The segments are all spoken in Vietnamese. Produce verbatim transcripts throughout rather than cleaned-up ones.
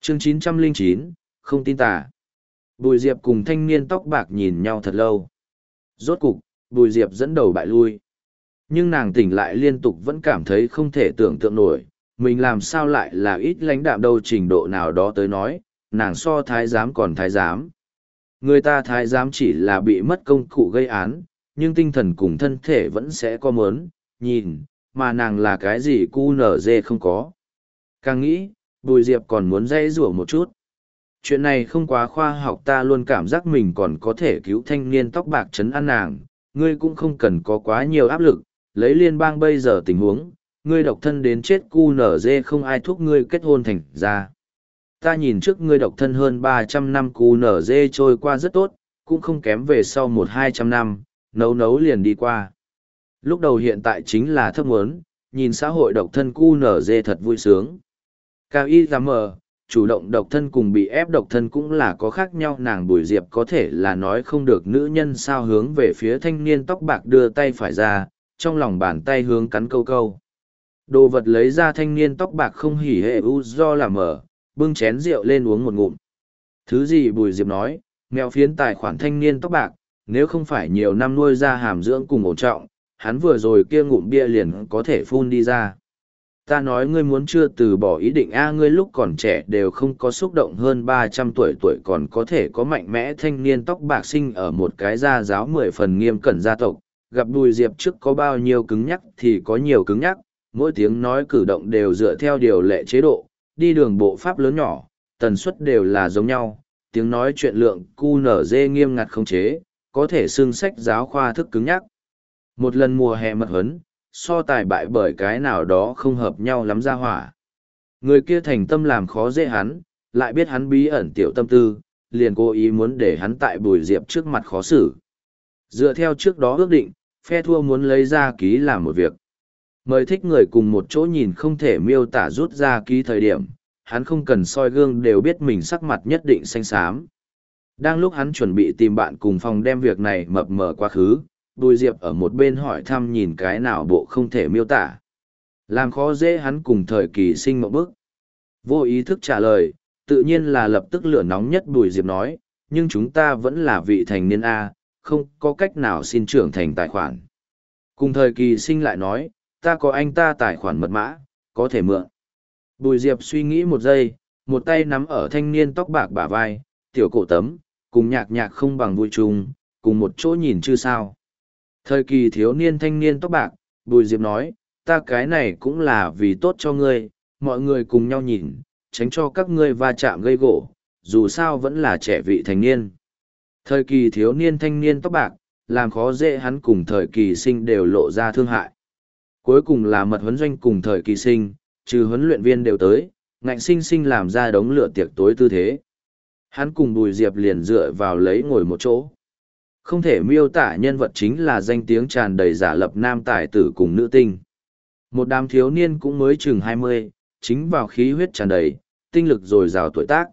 Chương chín trăm lẻ chín, không tin tà. Bùi Diệp cùng thanh niên tóc bạc nhìn nhau thật lâu. Rốt cục, Bùi Diệp dẫn đầu bại lui. Nhưng nàng tỉnh lại liên tục vẫn cảm thấy không thể tưởng tượng nổi, mình làm sao lại là ít lãnh đạm đâu, trình độ nào đó tới nói, nàng so thái giám còn thái giám. Người ta thái giám chỉ là bị mất công cụ gây án, nhưng tinh thần cùng thân thể vẫn sẽ có mớn, nhìn, mà nàng là cái gì cu nở dê không có. Càng nghĩ, Bùi Diệp còn muốn dây rủa một chút. Chuyện này không quá khoa học, ta luôn cảm giác mình còn có thể cứu thanh niên tóc bạc trấn an nàng, ngươi cũng không cần có quá nhiều áp lực, lấy liên bang bây giờ tình huống, ngươi độc thân đến chết cu nở dê không ai thúc ngươi kết hôn thành ra. Ta nhìn trước ngươi độc thân hơn ba trăm năm cu nở dê trôi qua rất tốt, cũng không kém về sau một hai trăm năm, nấu nấu liền đi qua. Lúc đầu hiện tại chính là thấp muốn, nhìn xã hội độc thân cu nở dê thật vui sướng. Cao y ra mờ, chủ động độc thân cùng bị ép độc thân cũng là có khác nhau, nàng Bùi Diệp có thể là nói không được nữ nhân sao, hướng về phía thanh niên tóc bạc đưa tay phải ra, trong lòng bàn tay hướng cắn câu câu. Đồ vật lấy ra, thanh niên tóc bạc không hỉ hệ u do làm mở, bưng chén rượu lên uống một ngụm. Thứ gì? Bùi Diệp nói, mèo phiến tài khoản thanh niên tóc bạc, nếu không phải nhiều năm nuôi ra hàm dưỡng cùng ổn trọng, hắn vừa rồi kia ngụm bia liền có thể phun đi ra. Ta nói ngươi muốn chưa từ bỏ ý định a, ngươi lúc còn trẻ đều không có xúc động, hơn ba trăm tuổi tuổi còn có thể có mạnh mẽ. Thanh niên tóc bạc sinh ở một cái gia giáo mười phần nghiêm cẩn gia tộc, gặp Bùi Diệp trước có bao nhiêu cứng nhắc thì có nhiều cứng nhắc, mỗi tiếng nói cử động đều dựa theo điều lệ chế độ, đi đường bộ pháp lớn nhỏ, tần suất đều là giống nhau, tiếng nói chuyện lượng cu nở dê nghiêm ngặt không chế, có thể xưng sách giáo khoa thức cứng nhắc. Một lần mùa hè mật hấn, so tài bại bởi cái nào đó không hợp nhau lắm ra hỏa. Người kia thành tâm làm khó dễ hắn, lại biết hắn bí ẩn tiểu tâm tư, liền cố ý muốn để hắn tại Bùi Diệp trước mặt khó xử. Dựa theo trước đó ước định, phe thua muốn lấy ra ký làm một việc. Mời thích người cùng một chỗ nhìn không thể miêu tả rút ra ký thời điểm, hắn không cần soi gương đều biết mình sắc mặt nhất định xanh xám. Đang lúc hắn chuẩn bị tìm bạn cùng phòng đem việc này mập mờ quá khứ, Bùi Diệp ở một bên hỏi thăm nhìn cái nào bộ không thể miêu tả. Làm khó dễ hắn cùng thời kỳ sinh một bức. Vô ý thức trả lời, tự nhiên là lập tức lửa nóng nhất. Bùi Diệp nói, nhưng chúng ta vẫn là vị thành niên A, không có cách nào xin trưởng thành tài khoản. Cùng thời kỳ sinh lại nói, ta có anh ta tài khoản mật mã, có thể mượn. Bùi Diệp suy nghĩ một giây, một tay nắm ở thanh niên tóc bạc bả vai, tiểu cổ tấm, cùng nhạc nhạc không bằng vui chung, cùng một chỗ nhìn chứ sao. Thời kỳ thiếu niên thanh niên tóc bạc, Bùi Diệp nói, ta cái này cũng là vì tốt cho ngươi, mọi người cùng nhau nhìn, tránh cho các ngươi va chạm gây gỗ, dù sao vẫn là trẻ vị thành niên. Thời kỳ thiếu niên thanh niên tóc bạc, làm khó dễ hắn cùng thời kỳ sinh đều lộ ra thương hại. Cuối cùng là mật huấn doanh cùng thời kỳ sinh, trừ huấn luyện viên đều tới, ngạnh sinh sinh làm ra đống lửa tiệc tối tư thế. Hắn cùng Bùi Diệp liền dựa vào lấy ngồi một chỗ. Không thể miêu tả nhân vật chính là danh tiếng tràn đầy giả lập nam tài tử cùng nữ tinh. Một đám thiếu niên cũng mới chừng hai mươi, chính vào khí huyết tràn đầy, tinh lực dồi dào tuổi tác.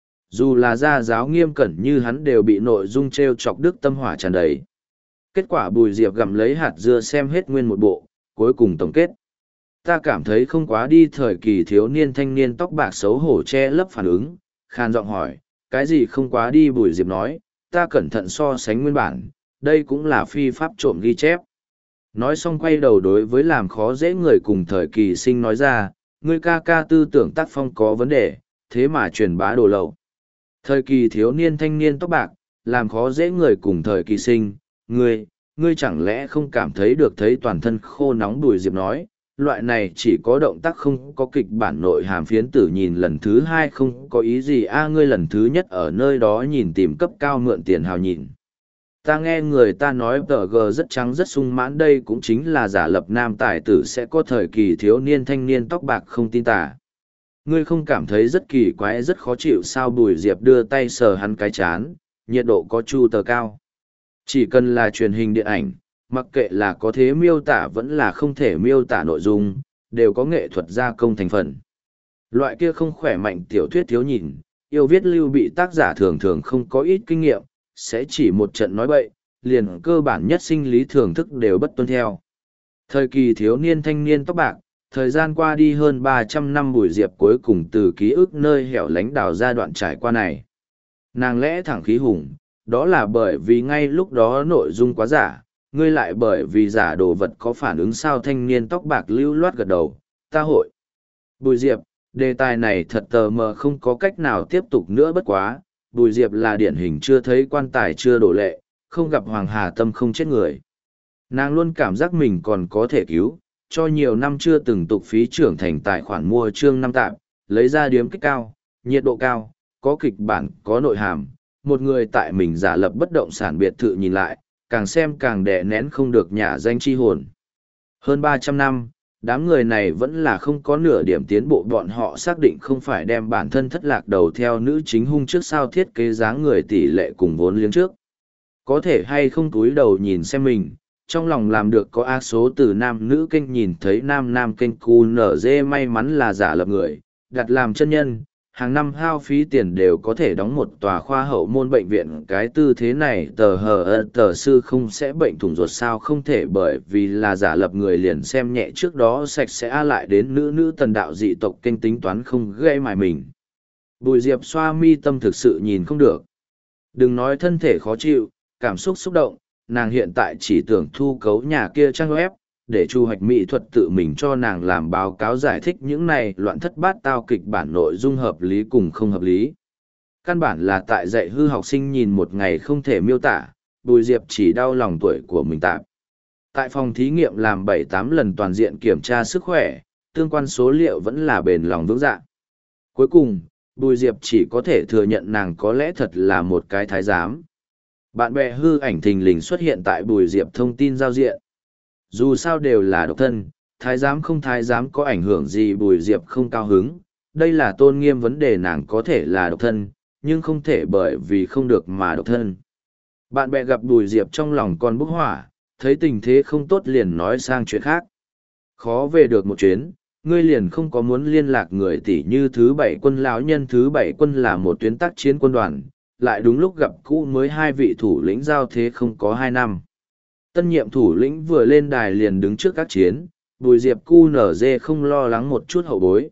Dù là gia giáo nghiêm cẩn như hắn đều bị nội dung treo chọc đức tâm hỏa tràn đầy. Kết quả Bùi Diệp gặm lấy hạt dưa xem hết nguyên một bộ, cuối cùng tổng kết. Ta cảm thấy không quá đi. Thời kỳ thiếu niên thanh niên tóc bạc xấu hổ che lấp phản ứng, khan giọng hỏi, cái gì không quá đi? Bùi Diệp nói, ta cẩn thận so sánh nguyên bản, đây cũng là phi pháp trộm ghi chép. Nói xong quay đầu đối với làm khó dễ người cùng thời kỳ sinh nói ra, ngươi ca ca tư tưởng tác phong có vấn đề, thế mà truyền bá đồ lậu. Thời kỳ thiếu niên thanh niên tóc bạc, làm khó dễ người cùng thời kỳ sinh, ngươi, ngươi chẳng lẽ không cảm thấy được thấy toàn thân khô nóng? Bùi Diệp nói, loại này chỉ có động tác không có kịch bản nội hàm phiến tử nhìn lần thứ hai không có ý gì a, ngươi lần thứ nhất ở nơi đó nhìn tìm cấp cao mượn tiền hào nhìn. Ta nghe người ta nói tờ gờ rất trắng rất sung mãn, đây cũng chính là giả lập nam tài tử sẽ có thời kỳ thiếu niên thanh niên tóc bạc không tin tả. Ngươi không cảm thấy rất kỳ quái rất khó chịu sao? Bùi Diệp đưa tay sờ hắn cái chán, nhiệt độ có chu tờ cao. Chỉ cần là truyền hình điện ảnh, mặc kệ là có thế miêu tả vẫn là không thể miêu tả nội dung, đều có nghệ thuật gia công thành phần. Loại kia không khỏe mạnh tiểu thuyết thiếu nhìn, yêu viết lưu bị tác giả thường thường không có ít kinh nghiệm, sẽ chỉ một trận nói bậy, liền cơ bản nhất sinh lý thưởng thức đều bất tuân theo. Thời kỳ thiếu niên thanh niên tóc bạc, Thời gian qua đi hơn ba trăm năm Bùi Diệp cuối cùng từ ký ức nơi hẻo lánh đào ra đoạn trải qua này. Nàng lẽ thẳng khí hùng, đó là bởi vì ngay lúc đó nội dung quá giả, ngươi lại bởi vì giả đồ vật có phản ứng sao. Thanh niên tóc bạc lưu loát gật đầu, ta hội. Bùi Diệp, đề tài này thật tờ mờ không có cách nào tiếp tục nữa bất quá, Bùi Diệp là điển hình chưa thấy quan tài chưa đổ lệ, không gặp Hoàng Hà Tâm không chết người. Nàng luôn cảm giác mình còn có thể cứu, cho nhiều năm chưa từng tục phí trưởng thành tài khoản mua chương năm tạm, lấy ra điếm kích cao, nhiệt độ cao, có kịch bản, có nội hàm. Một người tại mình giả lập bất động sản biệt thự nhìn lại, càng xem càng đè nén không được nhả danh chi hồn. Hơn ba trăm năm, đám người này vẫn là không có nửa điểm tiến bộ, bọn họ xác định không phải đem bản thân thất lạc đầu theo nữ chính hung trước sao thiết kế dáng người tỷ lệ cùng vốn liếng trước. Có thể hay không túi đầu nhìn xem mình, trong lòng làm được có ác số từ nam nữ kênh nhìn thấy nam nam kênh cu nở dê may mắn là giả lập người, đặt làm chân nhân, hàng năm hao phí tiền đều có thể đóng một tòa khoa hậu môn bệnh viện. Cái tư thế này tờ hờ tờ sư không sẽ bệnh thủng ruột sao, không thể bởi vì là giả lập người liền xem nhẹ trước đó sạch sẽ a lại đến nữ nữ tần đạo dị tộc kênh tính toán không gây mài mình. Bùi Diệp xoa mi tâm thực sự nhìn không được. Đừng nói thân thể khó chịu, cảm xúc xúc động, nàng hiện tại chỉ tưởng thu cấu nhà kia trang web, để Chu Hoạch mỹ thuật tự mình cho nàng làm báo cáo giải thích những này loạn thất bát tao kịch bản nội dung hợp lý cùng không hợp lý. Căn bản là tại dạy hư học sinh nhìn một ngày không thể miêu tả, Bùi Diệp chỉ đau lòng tuổi của mình tạm. Tại phòng thí nghiệm làm bảy tám lần toàn diện kiểm tra sức khỏe, tương quan số liệu vẫn là bền lòng vững dạ. Cuối cùng, Bùi Diệp chỉ có thể thừa nhận nàng có lẽ thật là một cái thái giám. Bạn bè hư ảnh thình lình xuất hiện tại Bùi Diệp thông tin giao diện. Dù sao đều là độc thân, thái giám không thái giám có ảnh hưởng gì. Bùi Diệp không cao hứng, đây là tôn nghiêm vấn đề, nàng có thể là độc thân, nhưng không thể bởi vì không được mà độc thân. Bạn bè gặp Bùi Diệp trong lòng còn bốc hỏa, thấy tình thế không tốt liền nói sang chuyện khác. Khó về được một chuyến, ngươi liền không có muốn liên lạc người tỷ như thứ bảy quân lão nhân. Thứ bảy quân là một tuyến tác chiến quân đoàn, lại đúng lúc gặp cũ mới hai vị thủ lĩnh giao thế không có hai năm. Tân nhiệm thủ lĩnh vừa lên đài liền đứng trước các chiến, Bùi Diệp cu nở dê không lo lắng một chút hậu bối.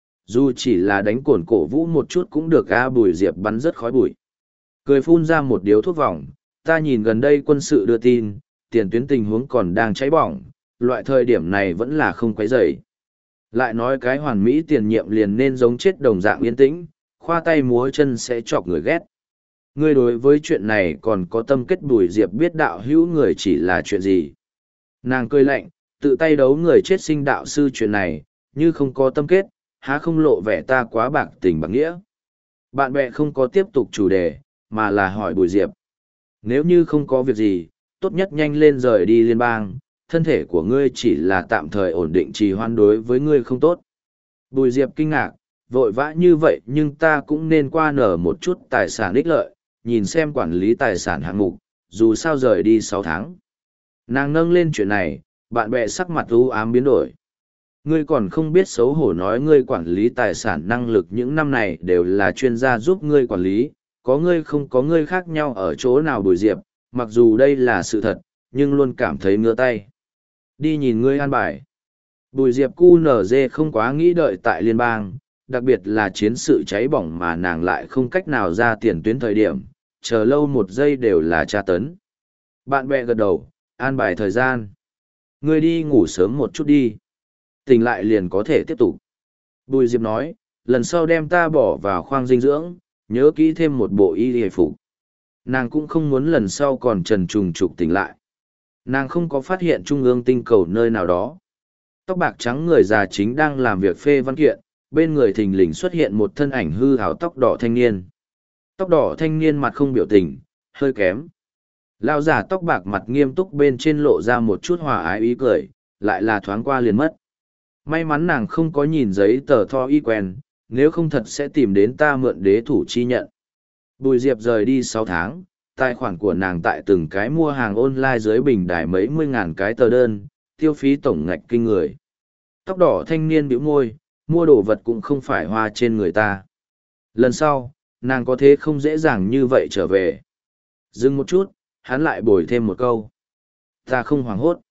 Dù chỉ là đánh cổn cổ vũ một chút cũng được a. Bùi Diệp bắn rất khói bụi. Cười phun ra một điếu thuốc vòng, ta nhìn gần đây quân sự đưa tin, tiền tuyến tình huống còn đang cháy bỏng, loại thời điểm này vẫn là không quấy rầy. Lại nói cái hoàn mỹ tiền nhiệm liền nên giống chết đồng dạng yên tĩnh, khoa tay múa chân sẽ chọc người ghét. Ngươi đối với chuyện này còn có tâm kết. Bùi Diệp biết đạo hữu người chỉ là chuyện gì. Nàng cười lạnh, tự tay đấu người chết sinh đạo sư chuyện này, như không có tâm kết, há không lộ vẻ ta quá bạc tình bạc nghĩa. Bạn bè không có tiếp tục chủ đề, mà là hỏi Bùi Diệp. Nếu như không có việc gì, tốt nhất nhanh lên rời đi liên bang, thân thể của ngươi chỉ là tạm thời ổn định, trì hoãn đối với ngươi không tốt. Bùi Diệp kinh ngạc, vội vã như vậy nhưng ta cũng nên qua nở một chút tài sản ích lợi, nhìn xem quản lý tài sản hạng mục, dù sao rời đi sáu tháng. Nàng nâng lên chuyện này, bạn bè sắc mặt u ám biến đổi. Ngươi còn không biết xấu hổ nói ngươi quản lý tài sản năng lực những năm này đều là chuyên gia giúp ngươi quản lý, có ngươi không có ngươi khác nhau ở chỗ nào. Bùi Diệp, mặc dù đây là sự thật, nhưng luôn cảm thấy ngứa tay. Đi nhìn ngươi an bài. Bùi Diệp cu nở dê không quá nghĩ đợi tại liên bang, đặc biệt là chiến sự cháy bỏng mà nàng lại không cách nào ra tiền tuyến thời điểm, chờ lâu một giây đều là tra tấn. Bạn bè gật đầu, an bài thời gian. Ngươi đi ngủ sớm một chút đi. Tỉnh lại liền có thể tiếp tục. Bùi Diệp nói, lần sau đem ta bỏ vào khoang dinh dưỡng, nhớ kỹ thêm một bộ y hề phục. Nàng cũng không muốn lần sau còn trần trùng trục tỉnh lại. Nàng không có phát hiện trung ương tinh cầu nơi nào đó. Tóc bạc trắng người già chính đang làm việc phê văn kiện, bên người thình lình xuất hiện một thân ảnh hư hào tóc đỏ thanh niên. Tóc đỏ thanh niên mặt không biểu tình, hơi kém. Lão giả tóc bạc mặt nghiêm túc bên trên lộ ra một chút hòa ái ý cười, lại là thoáng qua liền mất. May mắn nàng không có nhìn giấy tờ tho y quen, nếu không thật sẽ tìm đến ta mượn đế thủ chi nhận. Bùi Diệp rời đi sáu tháng, tài khoản của nàng tại từng cái mua hàng online dưới bình đài mấy mươi ngàn cái tờ đơn, tiêu phí tổng ngạch kinh người. Tóc đỏ thanh niên bĩu môi, mua đồ vật cũng không phải hoa trên người ta. Lần sau, nàng có thế không dễ dàng như vậy trở về. Dừng một chút, hắn lại bồi thêm một câu. Ta không hoảng hốt.